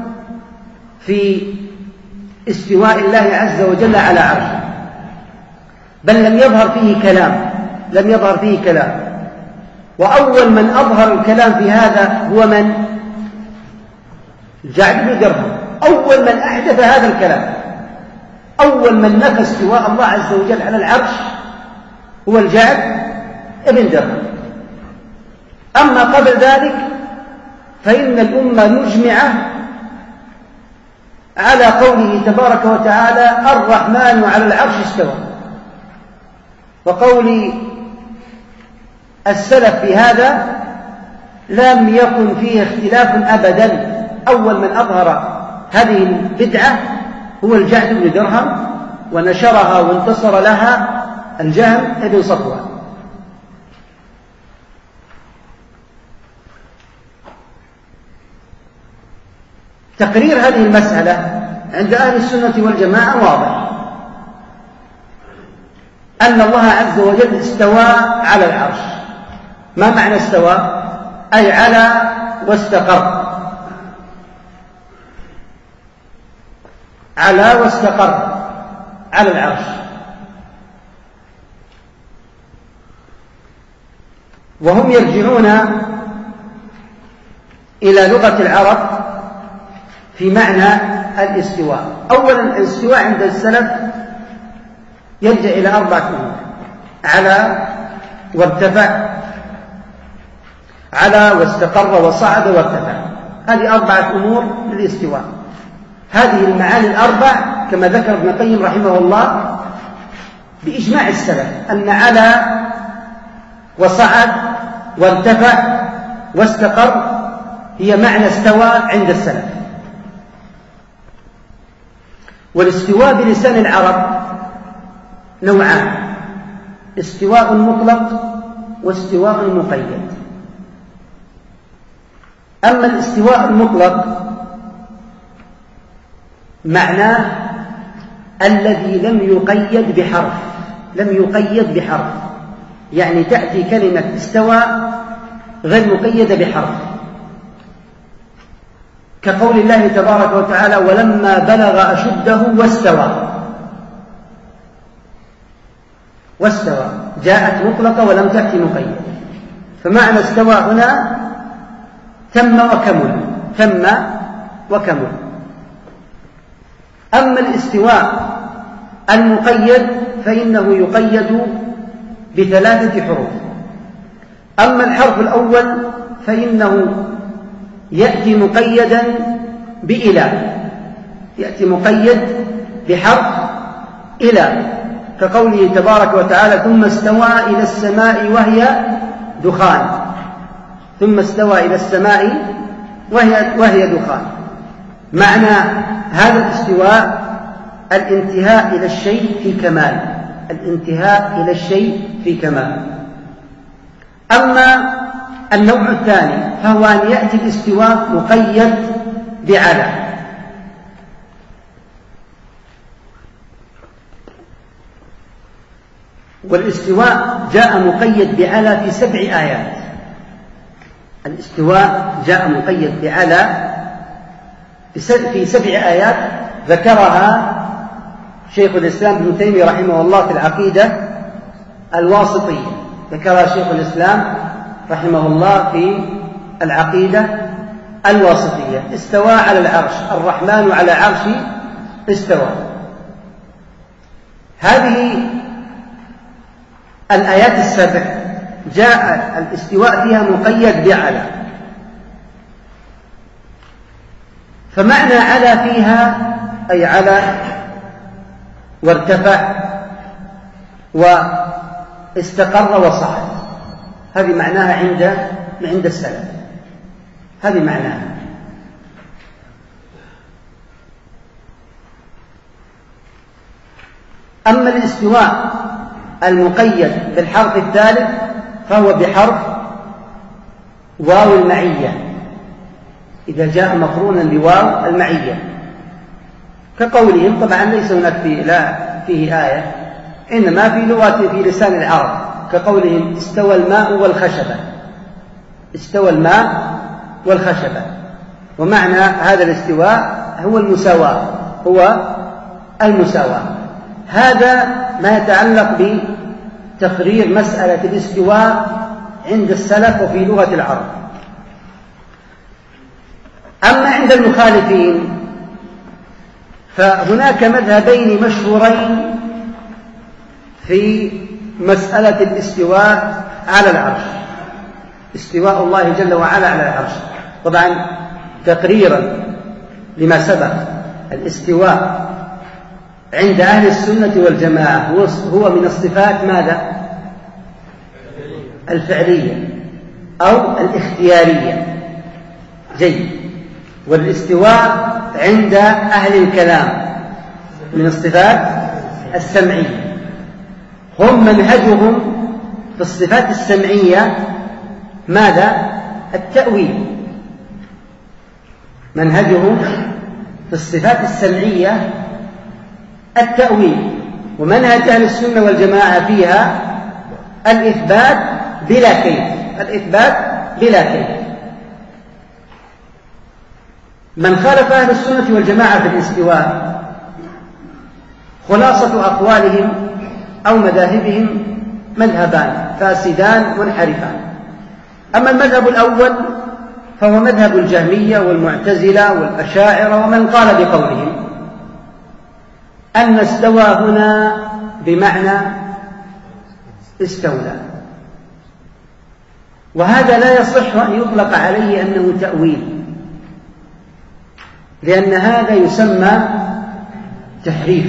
في استواء الله عز وجل على عرشه، بل لم يظهر فيه كلام لم يظهر فيه كلام وأول من أظهر الكلام في هذا هو من؟ جعد بن درهم. أول من أحدث هذا الكلام، أول من نفى استواء الله عز وجل على العرش هو الجعد بن درهم. أما قبل ذلك فإن الأمة مجمعة على قوله تبارك وتعالى: الرحمن على العرش استوى. وقول السلف في هذا لم يكن فيه اختلاف أبدا. أول من أظهر هذه البدعة هو الجعد بن درهم، ونشرها وانتصر لها الجهم بن صفوان. تقرير هذه المسألة عند أهل السنة والجماعة واضح، أن الله عز وجل استوى على العرش. ما معنى استوى؟ أي على واستقر، على واستقر على العرش. وهم يرجعون إلى لغة العرب في معنى الاستواء. أولا الاستواء عند السلف يرجع إلى أربعة أمور: على وارتفع، على واستقر وصعد وارتفع. هذه أربعة أمور للاستواء. هذه المعاني الأربع كما ذكر ابن القيم رحمه الله بإجماع السلف أن على وصعد وارتفع واستقر هي معنى استوى عند السلف. والاستواء بلسان العرب نوعان: استواء مطلق واستواء مقيد. أما الاستواء المطلق معناه الذي لم يقيد بحرف، لم يقيد بحرف، يعني تأتي كلمة استوى غير مقيدة بحرف، كقول الله تبارك وتعالى ولما بلغ أشده واستوى. واستوى جاءت مطلقة ولم تأتي مقيدة، فمعنى استوى هنا تم وكمل، تم وكمل. أما الاستواء المقيد فإنه يقيد بثلاثة حروف. أما الحرف الأول فإنه يأتي مقيدا بإلى، يأتي مقيد بحرف إلى، كقوله تبارك وتعالى ثم استوى إلى السماء وهي دخان، ثم استوى إلى السماء وهي, وهي دخان. معنى هذا الاستواء الانتهاء إلى الشيء في كمال، الانتهاء إلى الشيء في كمال. أما النوع الثاني فهو أن يأتي الاستواء مقيد بعلى، والاستواء جاء مقيد بعلى في سبع آيات. الاستواء جاء مقيد بعلى في سبع آيات ذكرها شيخ الإسلام ابن تيمية رحمه الله في العقيدة الواسطية، ذكرها شيخ الإسلام رحمه الله في العقيدة الواسطية. استوى على العرش، الرحمن على عرش استوى. هذه الآيات السبع جاء الاستواء فيها مقيد بعلى، فمعنى على فيها أي على وارتفع واستقر وصعد، هذه معناها عند عند السلف، هذه معناها. أما الاستواء المقيد بالحرف الثالث فهو بحرف واو المعية، إذا جاء مقرونا بواو المعية، كقولهم، طبعا ليس هناك فيه لا فيه آية، إنما في لغة في لسان العرب، كقولهم استوى الماء والخشبة، استوى الماء والخشبة. ومعنى هذا الاستواء هو المساواة، هو المساواة. هذا ما يتعلق بتقرير مسألة الاستواء عند السلف وفي لغة العرب. أما عند المخالفين فهناك مذهبين مشهورين في مسألة الاستواء على العرش، استواء الله جل وعلا على العرش. طبعا تقريرا لما سبق، الاستواء عند أهل السنة والجماعة هو من الصفات ماذا؟ الفعلية أو الاختيارية. جيد. والاستواء عند أهل الكلام من الصفات السمعية. هم منهجهم في الصفات السمعية ماذا؟ التأويل. منهجهم في الصفات السمعية التأويل، ومنهج أهل السنة والجماعة فيها الإثبات بلا كيف، الإثبات بلا كيف. من خالف أهل السنة والجماعة في الاستواء خلاصة أقوالهم أو مذاهبهم مذهبان فاسدان منحرفان. أما المذهب الأول فهو مذهب الجهمية والمعتزلة والأشاعرة، ومن قال بقولهم أن استوى هنا بمعنى استولى، وهذا لا يصح أن يطلق عليه أنه تأويل، لأن هذا يسمى تحريف،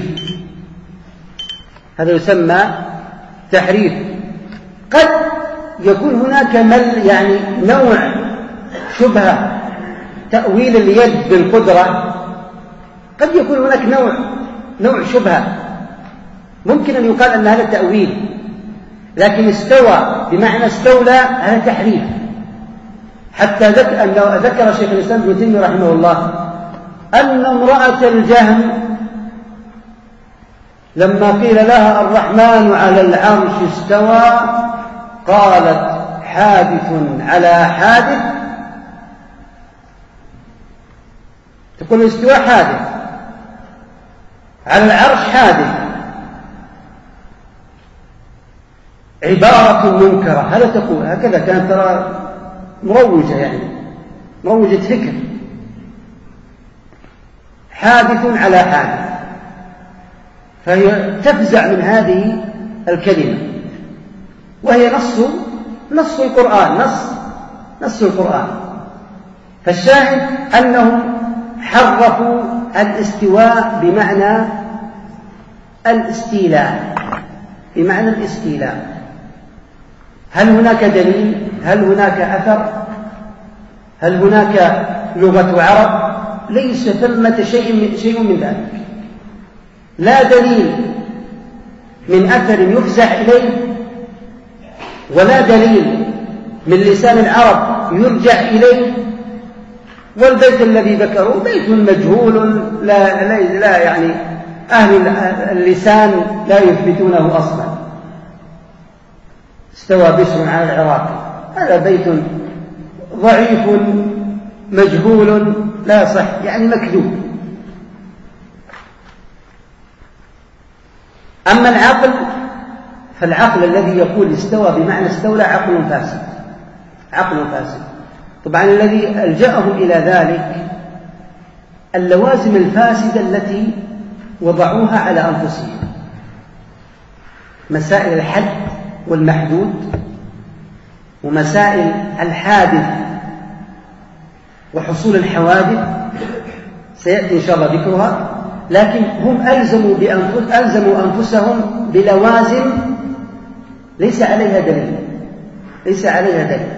هذا يسمى تحريف. قد يكون هناك مل يعني نوع شبهة تأويل اليد بالقدرة، قد يكون هناك نوع نوع شبهة ممكن أن يقال أن هذا تأويل، لكن استوى بمعنى استولى هذا تحريف. حتى ذكر شيخ الإسلام ابن تيمية رحمه الله أن امرأة الجهم لما قيل لها الرحمن على العرش استوى قالت حادث على حادث، تقول الاستواء حادث، على العرش حادث، عبارة منكرة. هذا تقول هكذا كانت ترى مروجة، يعني مروجة فكر، حادث على حادث، فهي تفزع من هذه الكلمة، وهي نص نص القرآن، نص نص القرآن. فالشاهد أنهم حرفوا الاستواء بمعنى الاستيلاء، بمعنى الاستيلاء. هل هناك دليل؟ هل هناك أثر؟ هل هناك لغة عرب؟ ليس ثمة شيء شيء من ذلك، لا دليل من أثر يفزع إليه، ولا دليل من لسان العرب يرجع إليه. والبيت الذي ذكروا بيت مجهول، لا, لا, لا يعني أهل اللسان لا يثبتونه أصلا. استوى بشر على العراق، هذا بيت ضعيف مجهول لا صح، يعني مكذوب. أما العقل فالعقل الذي يقول استوى بمعنى استولى عقل فاسد، عقل فاسد. طبعا الذي ألجأهم إلى ذلك اللوازم الفاسدة التي وضعوها على أنفسهم، مسائل الحد والمحدود، ومسائل الحادث وحصول الحوادث سيأتي إن شاء الله ذكرها. لكن هم ألزموا, بأنفس ألزموا أنفسهم بلوازم ليس عليها دليل، ليس عليها دليل.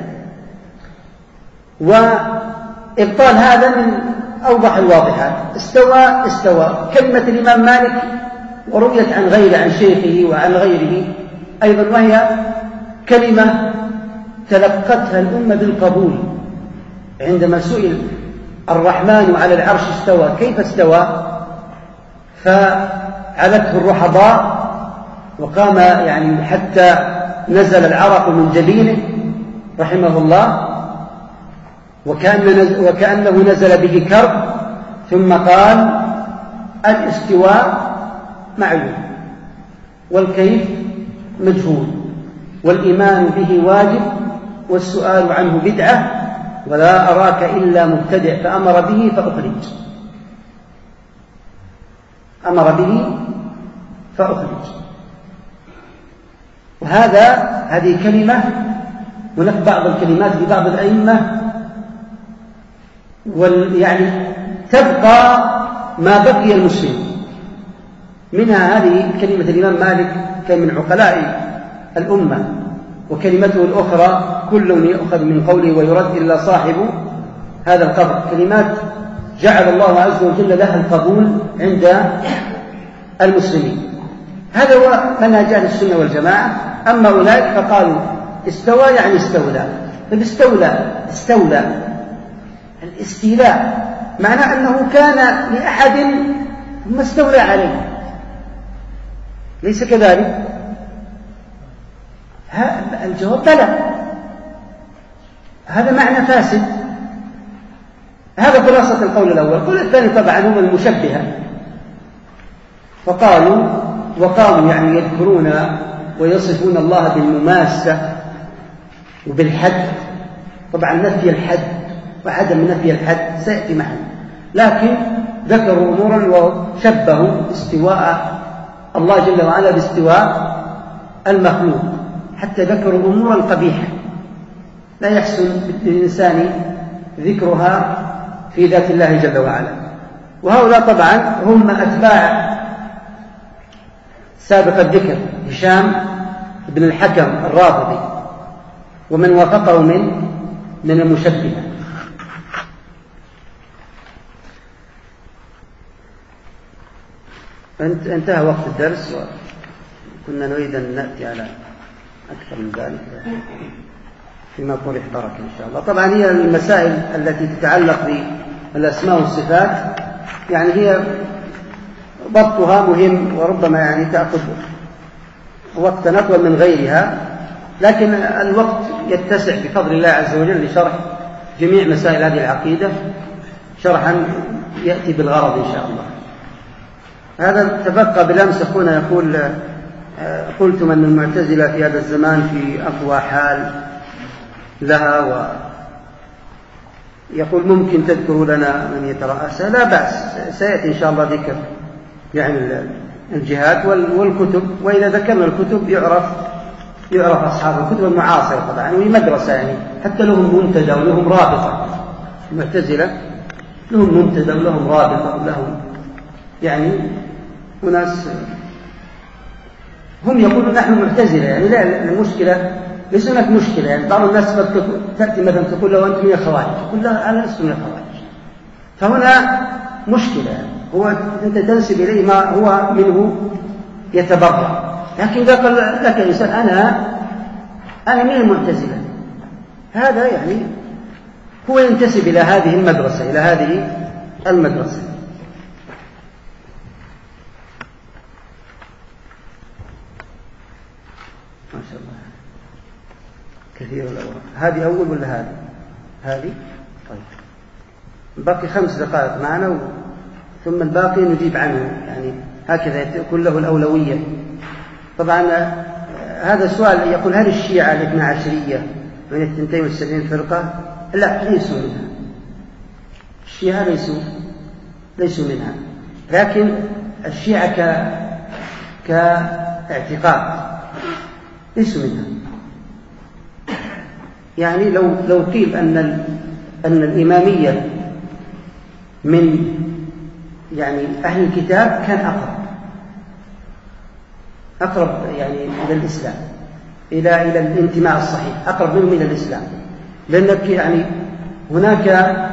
وإبطال هذا من أوضح الواضحات. استوى استوى كلمة الإمام مالك ورويت عن غيره، عن شيخه وعن غيره أيضا، وهي كلمة تلقتها الأمة بالقبول. عندما سئل الرحمن على العرش استوى كيف استوى، فعلته الرحضاء وقام يعني حتى نزل العرق من جبينه رحمه الله، وكأن وكأنه نزل به كرب، ثم قال الاستواء معلوم والكيف مجهول والإيمان به واجب والسؤال عنه بدعة ولا أراك إلا مبتدع، فأمر به فأخرج، أمر به فأخرج. وهذا هذه كلمة، هناك بعض الكلمات لبعض الأئمة يعني تبقى ما بقي المسلم منها. هذه كلمة الإمام مالك كان من عقلاء الأمة، وكلمته الأخرى كل يؤخذ من قوله ويرد إلا صاحب هذا القبر. كلمات جعل الله عز وجل لها القبول عند المسلمين. هذا هو منهج أهل السنة والجماعة. أما أولئك فقالوا استوى يعني استولى. فاستولى استولى الاستيلاء معناه أنه كان لأحد ثم استولى عليه، ليس كذلك؟ الجواب بلى، هذا معنى فاسد. هذا خلاصة القول الأول. القول الثاني طبعا هم المشبهة، فقالوا وقاموا يعني يذكرون ويصفون الله بالمماسة وبالحد. طبعا نفي الحد وعدم نفي الحد سيأتي معنا، لكن ذكروا أمورا وشبهوا استواء الله جل وعلا باستواء المخلوق، حتى ذكروا أمورا قبيحة لا يحسن للإنسان ذكرها في ذات الله جل وعلا. وهؤلاء طبعا هم أتباع سابق الذكر هشام بن الحكم الرافضي ومن وافقه من من المشبهة. انتهى وقت الدرس وكنا نريد أن نأتي على أكثر من ذلك. فيما طرح بركة إن شاء الله. طبعا هي المسائل التي تتعلق بالأسماء والصفات يعني هي ضبطها مهم، وربما يعني تأخذ وقتا أطول من غيرها، لكن الوقت يتسع بفضل الله عز وجل لشرح جميع مسائل هذه العقيدة شرحا يأتي بالغرض إن شاء الله. هذا تبقى بالأمس أخونا يقول قلتم أن المعتزلة في هذا الزمان في أقوى حال لها، ويقول ممكن تذكروا لنا من يترأسها؟ لا بأس، سيأتي إن شاء الله ذكر يعني الجهات والكتب، وإذا ذكرنا الكتب يعرف يعرف أصحاب الكتب المعاصرة طبعا، وهي مدرسة يعني حتى لهم منتدى ولهم رابطة. المعتزلة لهم منتدى ولهم رابطة ولهم يعني وناس هم يقولون نحن معتزلة، يعني لا المشكلة ليس هناك مشكلة. يعني بعض الناس تأتي مثلا تقول له أنت من الخوارج، تقول له أنا لست من الخوارج، فهنا مشكلة. يعني هو أنت تنسب إليه ما هو منه يتبرع، لكن إذا قال لك إنسان أنا أنا من المعتزلة، هذا يعني هو ينتسب إلى هذه المدرسة إلى هذه المدرسة. ما شاء الله كثير الأوراق. هذه أول ولا هذه؟ هذه طيب، باقي خمس دقائق معنا و... ثم الباقي نجيب عنه، يعني هكذا يكون له الأولوية. طبعا هذا السؤال يقول هل الشيعة الاثنى عشرية من الثنتين والسبعين فرقة؟ لا، ليسوا منها. الشيعة ليسوا ليسوا منها، لكن الشيعة ك كاعتقاد ليسوا منها. يعني لو لو قيل أن أن الإمامية من يعني أهل الكتاب كان أقرب أقرب يعني إلى الإسلام، إلى إلى الانتماء الصحيح، أقرب منهم إلى الإسلام. لأنك يعني هناك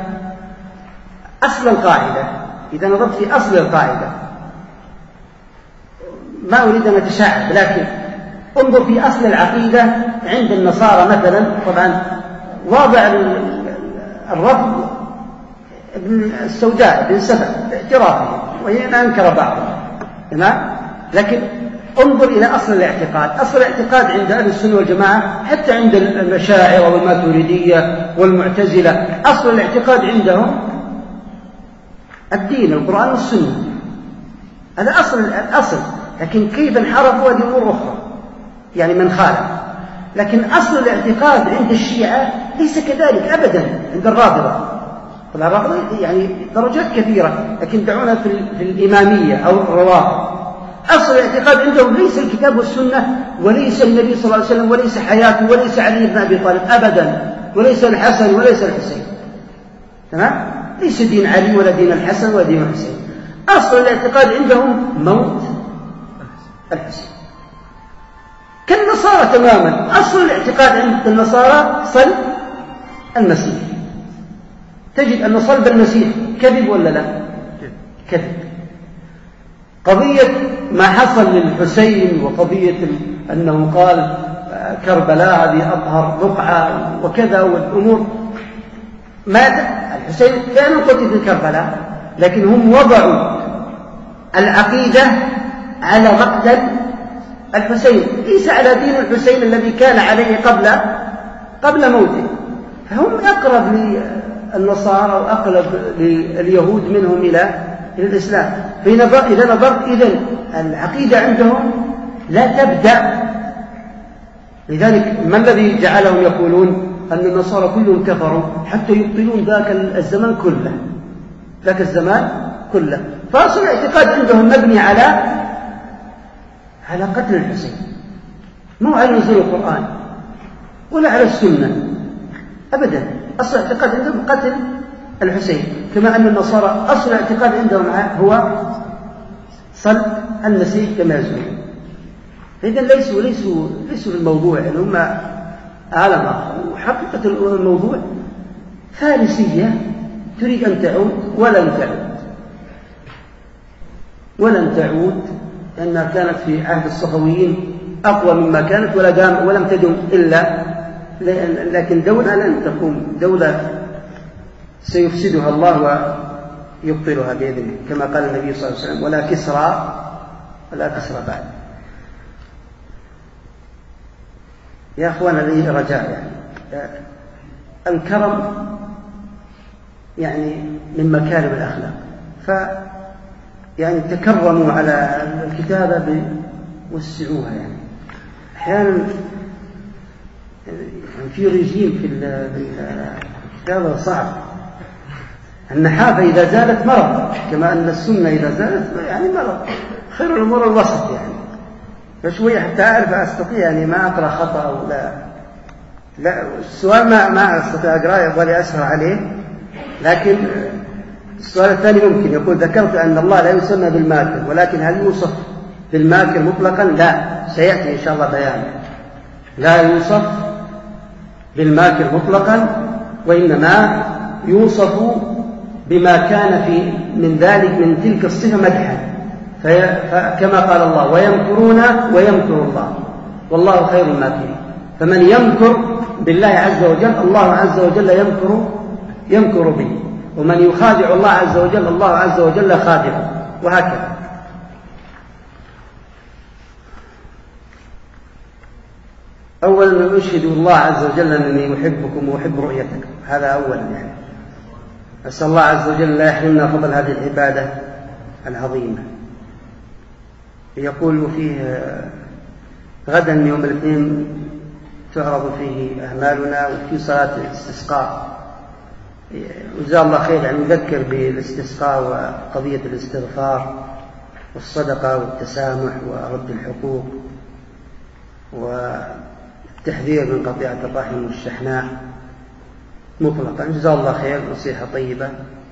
أصل القاعدة، إذا نظرت في أصل القاعدة، ما أريد أن أتشعب، لكن انظر في أصل العقيدة عند النصارى مثلا. طبعا واضع الرفض ابن السوداء ابن سبع باعترافه، وهي أنكر بعضها تمام، لكن انظر إلى أصل الاعتقاد. أصل الاعتقاد عند أهل السنة والجماعة، حتى عند الأشاعرة والماتريدية والمعتزلة، أصل الاعتقاد عندهم الدين، القرآن والسنة، هذا أصل الأصل. لكن كيف انحرفوا هذه أمور أخرى، يعني من خالف. لكن أصل الاعتقاد عند الشيعة ليس كذلك أبدا عند الرافضة. طبعا الرافضة يعني درجات كثيرة، لكن دعونا في, في الإمامية أو الروافض. أصل الاعتقاد عندهم ليس الكتاب والسنة، وليس النبي صلى الله عليه وسلم، وليس حياته، وليس علي بن أبي طالب أبدا، وليس الحسن وليس الحسين، تمام؟ ليس دين علي ولا دين الحسن ولا دين الحسين. أصل الاعتقاد عندهم موت الحسين، كالنصارى تماما. أصل الاعتقاد عند النصارى صلب المسيح. تجد أن صلب المسيح كذب ولا لا؟ كذب. قضية ما حصل للحسين، وقضية أنه قال كربلاء هذه أطهر بقعة وكذا، والأمور مات الحسين كانوا قتل في كربلاء، لكن هم وضعوا العقيدة على مقتل الحسين، ليس على دين الحسين الذي كان عليه قبل قبل موته. فهم أقرب للنصارى وأقرب لليهود منهم إلى إلى الإسلام. إذا نظرت إذن العقيدة عندهم لا تبدأ. لذلك ما الذي جعلهم يقولون أن النصارى كلهم كفروا حتى يبطلون ذاك الزمان كله، ذاك الزمان كله. فأصل الاعتقاد عندهم مبني على على قتل الحسين، مو على نزول القرآن ولا على السنة أبدا. أصل الاعتقاد عندهم قتل الحسين، كما أن النصارى أصل الاعتقاد عندهم هو صلب المسيح كما يزعمون. إذن ليسوا ليسوا ليسوا في الموضوع، يعني هم عالم آخر. وحقيقة الموضوع فارسية تريد أن تعود ولن تعود ولن تعود لأنها كانت في عهد الصفويين أقوى مما كانت، ولا دام ولم تدم إلا لكن دولة لن تقوم، دولة سيفسدها الله ويبطلها بإذنه، كما قال النبي صلى الله عليه وسلم: ولا كسرى ولا كسرى بعد. يا أخوانا لي رجاء، يعني الكرم يعني من مكارم الأخلاق، ف يعني تكرموا على الكتابة ووسعوها. يعني أحيانا في رجيم في الكتابة صعب. النحافة إذا زالت مرض، كما أن السنة إذا زالت يعني مرض. خير الأمور الوسط، يعني فشوية حتى أعرف أستطيع يعني ما أقرأ خطأ أو لا لا السؤال ما ما أستطيع أقرأ، يبغى أسهر عليه. لكن السؤال الثاني ممكن يقول: ذكرت أن الله لا يسمى بالماكر، ولكن هل يوصف بالماكر مطلقا؟ لا، سيأتي إن شاء الله بيان. لا يوصف بالماكر مطلقا، وإنما يوصف بما كان في من ذلك من تلك الصفة مدحا، فكما قال الله: ويمكرون ويمكر الله والله خير الماكرين. فمن يمكر بالله عز وجل الله عز وجل يمكر يمكر به، ومن يخادع الله عز وجل الله عز وجل خادع، وهكذا. أولا أشهد الله عز وجل أنني أحبكم وأحب رؤيتكم، هذا أولا. يعني أسأل الله عز وجل لا يحرمنا فضل هذه العبادة العظيمة. يقول فيه: غدا يوم الاثنين تعرض فيه أعمالنا، وفي صلاة الاستسقاء. وجزاه الله خير، يعني نذكر بالاستسقاء وقضية الاستغفار والصدقة والتسامح ورد الحقوق والتحذير من قطيعة الرحم والشحناء مطلقا. جزاه الله خير، نصيحة طيبة.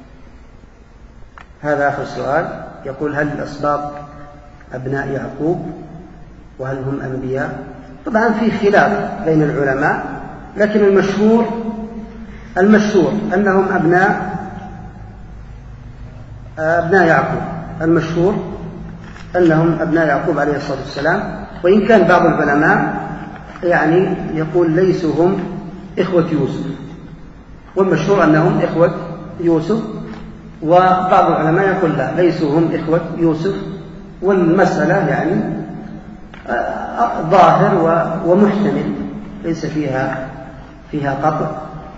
هذا آخر سؤال. يقول: هل الأسباط أبناء يعقوب وهل هم أنبياء؟ طبعا في خلاف بين العلماء، لكن المشهور المشهور أنهم أبناء أبناء يعقوب. المشهور أنهم أبناء يعقوب عليه الصلاة والسلام، وإن كان بعض العلماء يعني يقول ليسوا هم إخوة يوسف، والمشهور أنهم إخوة يوسف، وبعض العلماء يقول لا، ليسوا هم إخوة يوسف. والمسألة يعني ظاهر ومحتمل، ليس فيها فيها قطع.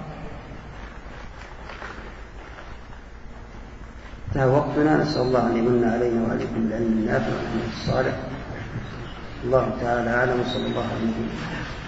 انتهى وقتنا. نسأل الله أن يمن علينا وعليكم بالعلم النافع والعمل الصالح. الله تعالى أعلم، وصلى الله عليه وسلم.